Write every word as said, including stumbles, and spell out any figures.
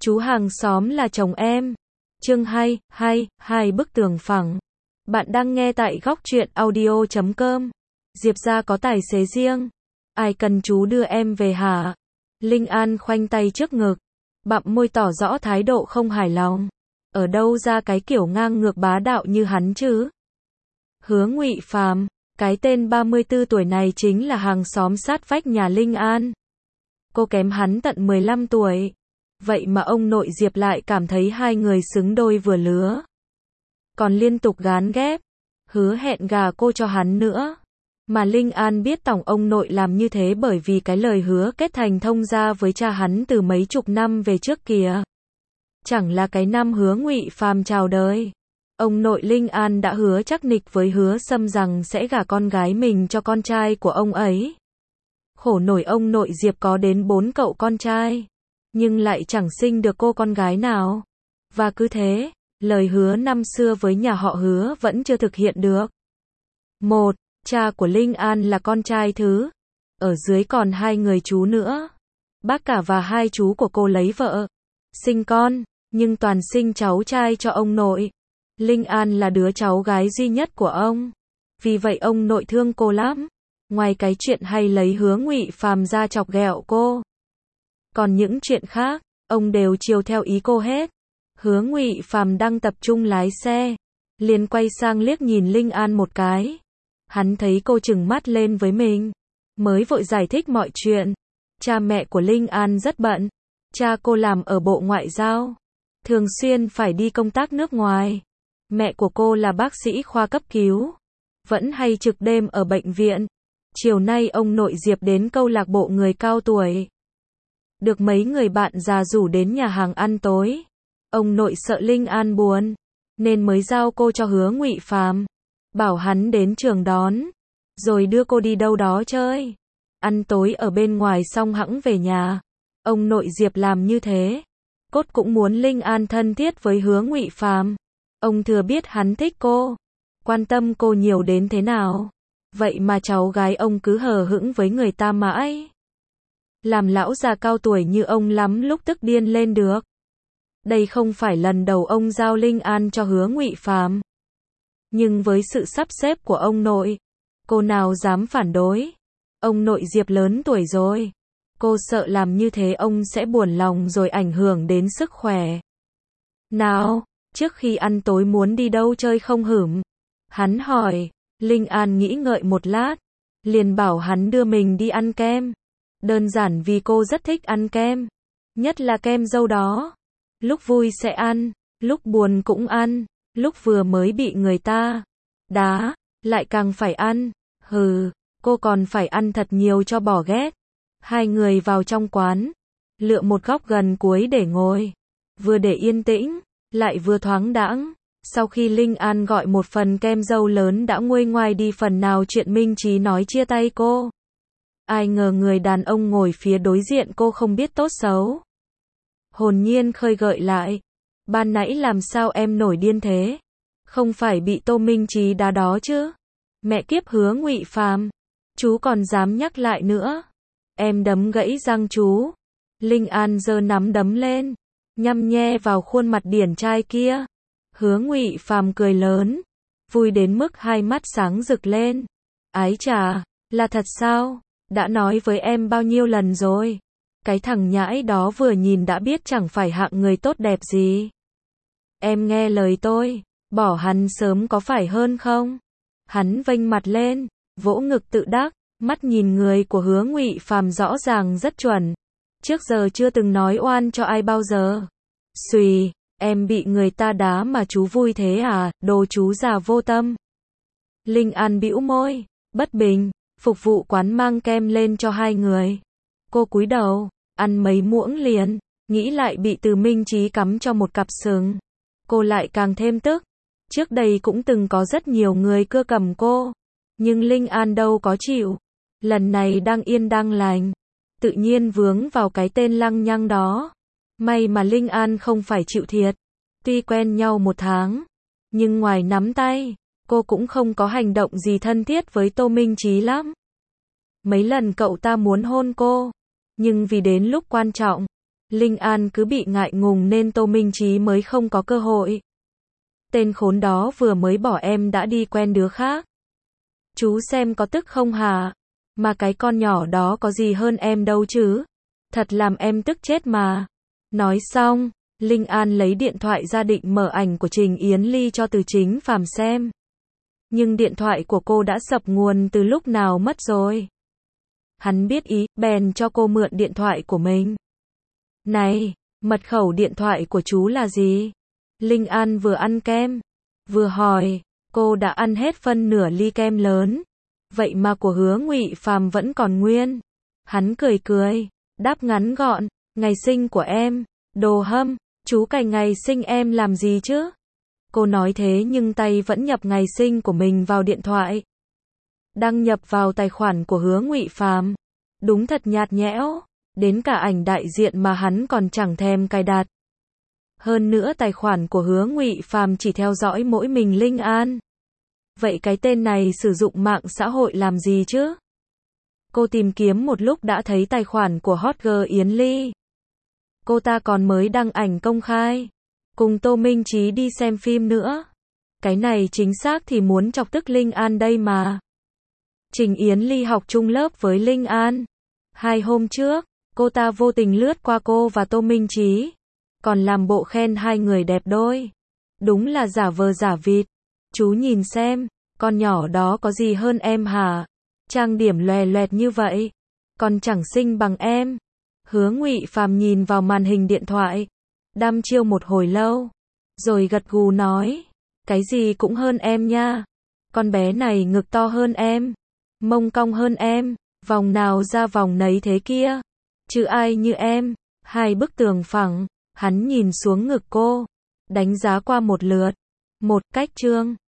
Chú hàng xóm là chồng em. Chương hai, hai, hai bức tường phẳng. Bạn đang nghe tại góc truyện audio chấm com. Diệp gia có tài xế riêng. Ai cần chú đưa em về hả? Linh An khoanh tay trước ngực, bặm môi tỏ rõ thái độ không hài lòng. Ở đâu ra cái kiểu ngang ngược bá đạo như hắn chứ? Hứa Ngụy Phàm, cái tên ba mươi tư tuổi này chính là hàng xóm sát vách nhà Linh An. Cô kém hắn tận mười lăm tuổi. Vậy mà ông nội Diệp lại cảm thấy hai người xứng đôi vừa lứa. Còn liên tục gán ghép, hứa hẹn gả cô cho hắn nữa. Mà Linh An biết tổng ông nội làm như thế bởi vì cái lời hứa kết thành thông gia với cha hắn từ mấy chục năm về trước kìa. Chẳng là cái năm Hứa Ngụy Phàm chào đời, ông nội Linh An đã hứa chắc nịch với Hứa Sâm rằng sẽ gả con gái mình cho con trai của ông ấy. Khổ nổi ông nội Diệp có đến bốn cậu con trai, nhưng lại chẳng sinh được cô con gái nào. Và cứ thế, lời hứa năm xưa với nhà họ Hứa vẫn chưa thực hiện được. Một, cha của Linh An là con trai thứ. Ở dưới còn hai người chú nữa. Bác cả và hai chú của cô lấy vợ, sinh con, nhưng toàn sinh cháu trai cho ông nội. Linh An là đứa cháu gái duy nhất của ông. Vì vậy ông nội thương cô lắm. Ngoài cái chuyện hay lấy Hứa Ngụy Phàm ra chọc ghẹo cô, còn những chuyện khác, ông đều chiều theo ý cô hết. Hứa Ngụy Phàm đang tập trung lái xe, liền quay sang liếc nhìn Linh An một cái. Hắn thấy cô trừng mắt lên với mình, mới vội giải thích mọi chuyện. Cha mẹ của Linh An rất bận. Cha cô làm ở Bộ Ngoại giao, thường xuyên phải đi công tác nước ngoài. Mẹ của cô là bác sĩ khoa cấp cứu, vẫn hay trực đêm ở bệnh viện. Chiều nay ông nội Diệp đến câu lạc bộ người cao tuổi, được mấy người bạn già rủ đến nhà hàng ăn tối. Ông nội sợ Linh An buồn, nên mới giao cô cho Hứa Ngụy Phàm, bảo hắn đến trường đón, rồi đưa cô đi đâu đó chơi, ăn tối ở bên ngoài xong hẵng về nhà. Ông nội Diệp làm như thế, cốt cũng muốn Linh An thân thiết với Hứa Ngụy Phàm. Ông thừa biết hắn thích cô, quan tâm cô nhiều đến thế nào. Vậy mà cháu gái ông cứ hờ hững với người ta mãi. Làm lão già cao tuổi như ông lắm lúc tức điên lên được. Đây không phải lần đầu ông giao Linh An cho Hứa Ngụy Phàm. Nhưng với sự sắp xếp của ông nội, cô nào dám phản đối. Ông nội Diệp lớn tuổi rồi, cô sợ làm như thế ông sẽ buồn lòng rồi ảnh hưởng đến sức khỏe. Nào, trước khi ăn tối muốn đi đâu chơi không hửm? Hắn hỏi. Linh An nghĩ ngợi một lát, liền bảo hắn đưa mình đi ăn kem. Đơn giản vì cô rất thích ăn kem, nhất là kem dâu đó. Lúc vui sẽ ăn, lúc buồn cũng ăn, lúc vừa mới bị người ta đá, lại càng phải ăn. Hừ, cô còn phải ăn thật nhiều cho bỏ ghét. Hai người vào trong quán, lựa một góc gần cuối để ngồi, vừa để yên tĩnh, lại vừa thoáng đãng. Sau khi Linh An gọi một phần kem dâu lớn đã nguôi ngoai đi phần nào chuyện Minh Trí nói chia tay cô. Ai ngờ người đàn ông ngồi phía đối diện cô không biết tốt xấu, hồn nhiên khơi gợi lại. Ban nãy làm sao em nổi điên thế? Không phải bị Tô Minh Trí đá đó chứ? Mẹ kiếp Hứa Ngụy Phàm, chú còn dám nhắc lại nữa. Em đấm gãy răng chú. Linh An giơ nắm đấm lên, nhăm nhe vào khuôn mặt điển trai kia. Hứa Ngụy Phàm cười lớn, vui đến mức hai mắt sáng rực lên. Ái chà, là thật sao? Đã nói với em bao nhiêu lần rồi. Cái thằng nhãi đó vừa nhìn đã biết chẳng phải hạng người tốt đẹp gì. Em nghe lời tôi, bỏ hắn sớm có phải hơn không? Hắn vênh mặt lên, vỗ ngực tự đắc, mắt nhìn người của Hứa Ngụy Phàm rõ ràng rất chuẩn. Trước giờ chưa từng nói oan cho ai bao giờ. Xùy. Em bị người ta đá mà chú vui thế à, đồ chú già vô tâm. Linh An bĩu môi, bất bình. Phục vụ quán mang kem lên cho hai người. Cô cúi đầu, ăn mấy muỗng liền, nghĩ lại bị Từ Minh Trí cắm cho một cặp sừng. Cô lại càng thêm tức. Trước đây cũng từng có rất nhiều người cưa cầm cô, nhưng Linh An đâu có chịu. Lần này đang yên đang lành, tự nhiên vướng vào cái tên lăng nhăng đó. May mà Linh An không phải chịu thiệt. Tuy quen nhau một tháng, nhưng ngoài nắm tay, cô cũng không có hành động gì thân thiết với Tô Minh Trí lắm. Mấy lần cậu ta muốn hôn cô, nhưng vì đến lúc quan trọng, Linh An cứ bị ngại ngùng nên Tô Minh Chí mới không có cơ hội. Tên khốn đó vừa mới bỏ em đã đi quen đứa khác. Chú xem có tức không hả? Mà cái con nhỏ đó có gì hơn em đâu chứ? Thật làm em tức chết mà. Nói xong, Linh An lấy điện thoại ra định mở ảnh của Trình Yến Ly cho Từ Chính Phàm xem. Nhưng điện thoại của cô đã sập nguồn từ lúc nào mất rồi. Hắn biết ý, bèn cho cô mượn điện thoại của mình. Này, mật khẩu điện thoại của chú là gì? Linh An vừa ăn kem, vừa hỏi, cô đã ăn hết phân nửa ly kem lớn. Vậy mà của Hứa Ngụy Phàm vẫn còn nguyên. Hắn cười cười, đáp ngắn gọn, ngày sinh của em, đồ hâm, chú cày ngày sinh em làm gì chứ? Cô nói thế nhưng tay vẫn nhập ngày sinh của mình vào điện thoại. Đăng nhập vào tài khoản của Hứa Ngụy Phàm. Đúng thật nhạt nhẽo, đến cả ảnh đại diện mà hắn còn chẳng thèm cài đặt. Hơn nữa tài khoản của Hứa Ngụy Phàm chỉ theo dõi mỗi mình Linh An. Vậy cái tên này sử dụng mạng xã hội làm gì chứ? Cô tìm kiếm một lúc đã thấy tài khoản của hot girl Yến Ly. Cô ta còn mới đăng ảnh công khai, cùng Tô Minh Chí đi xem phim nữa. Cái này chính xác thì muốn chọc tức Linh An đây mà. Trình Yến Ly học chung lớp với Linh An. Hai hôm trước, cô ta vô tình lướt qua cô và Tô Minh Chí, còn làm bộ khen hai người đẹp đôi. Đúng là giả vờ giả vịt. Chú nhìn xem, con nhỏ đó có gì hơn em hả? Trang điểm loè loẹt như vậy, còn chẳng xinh bằng em. Hứa Ngụy Phàm nhìn vào màn hình điện thoại, đăm chiêu một hồi lâu, rồi gật gù nói, cái gì cũng hơn em nha. Con bé này ngực to hơn em, mông cong hơn em, vòng nào ra vòng nấy thế kia. Chứ ai như em. Hai bức tường phẳng, hắn nhìn xuống ngực cô, đánh giá qua một lượt. Một cách trương.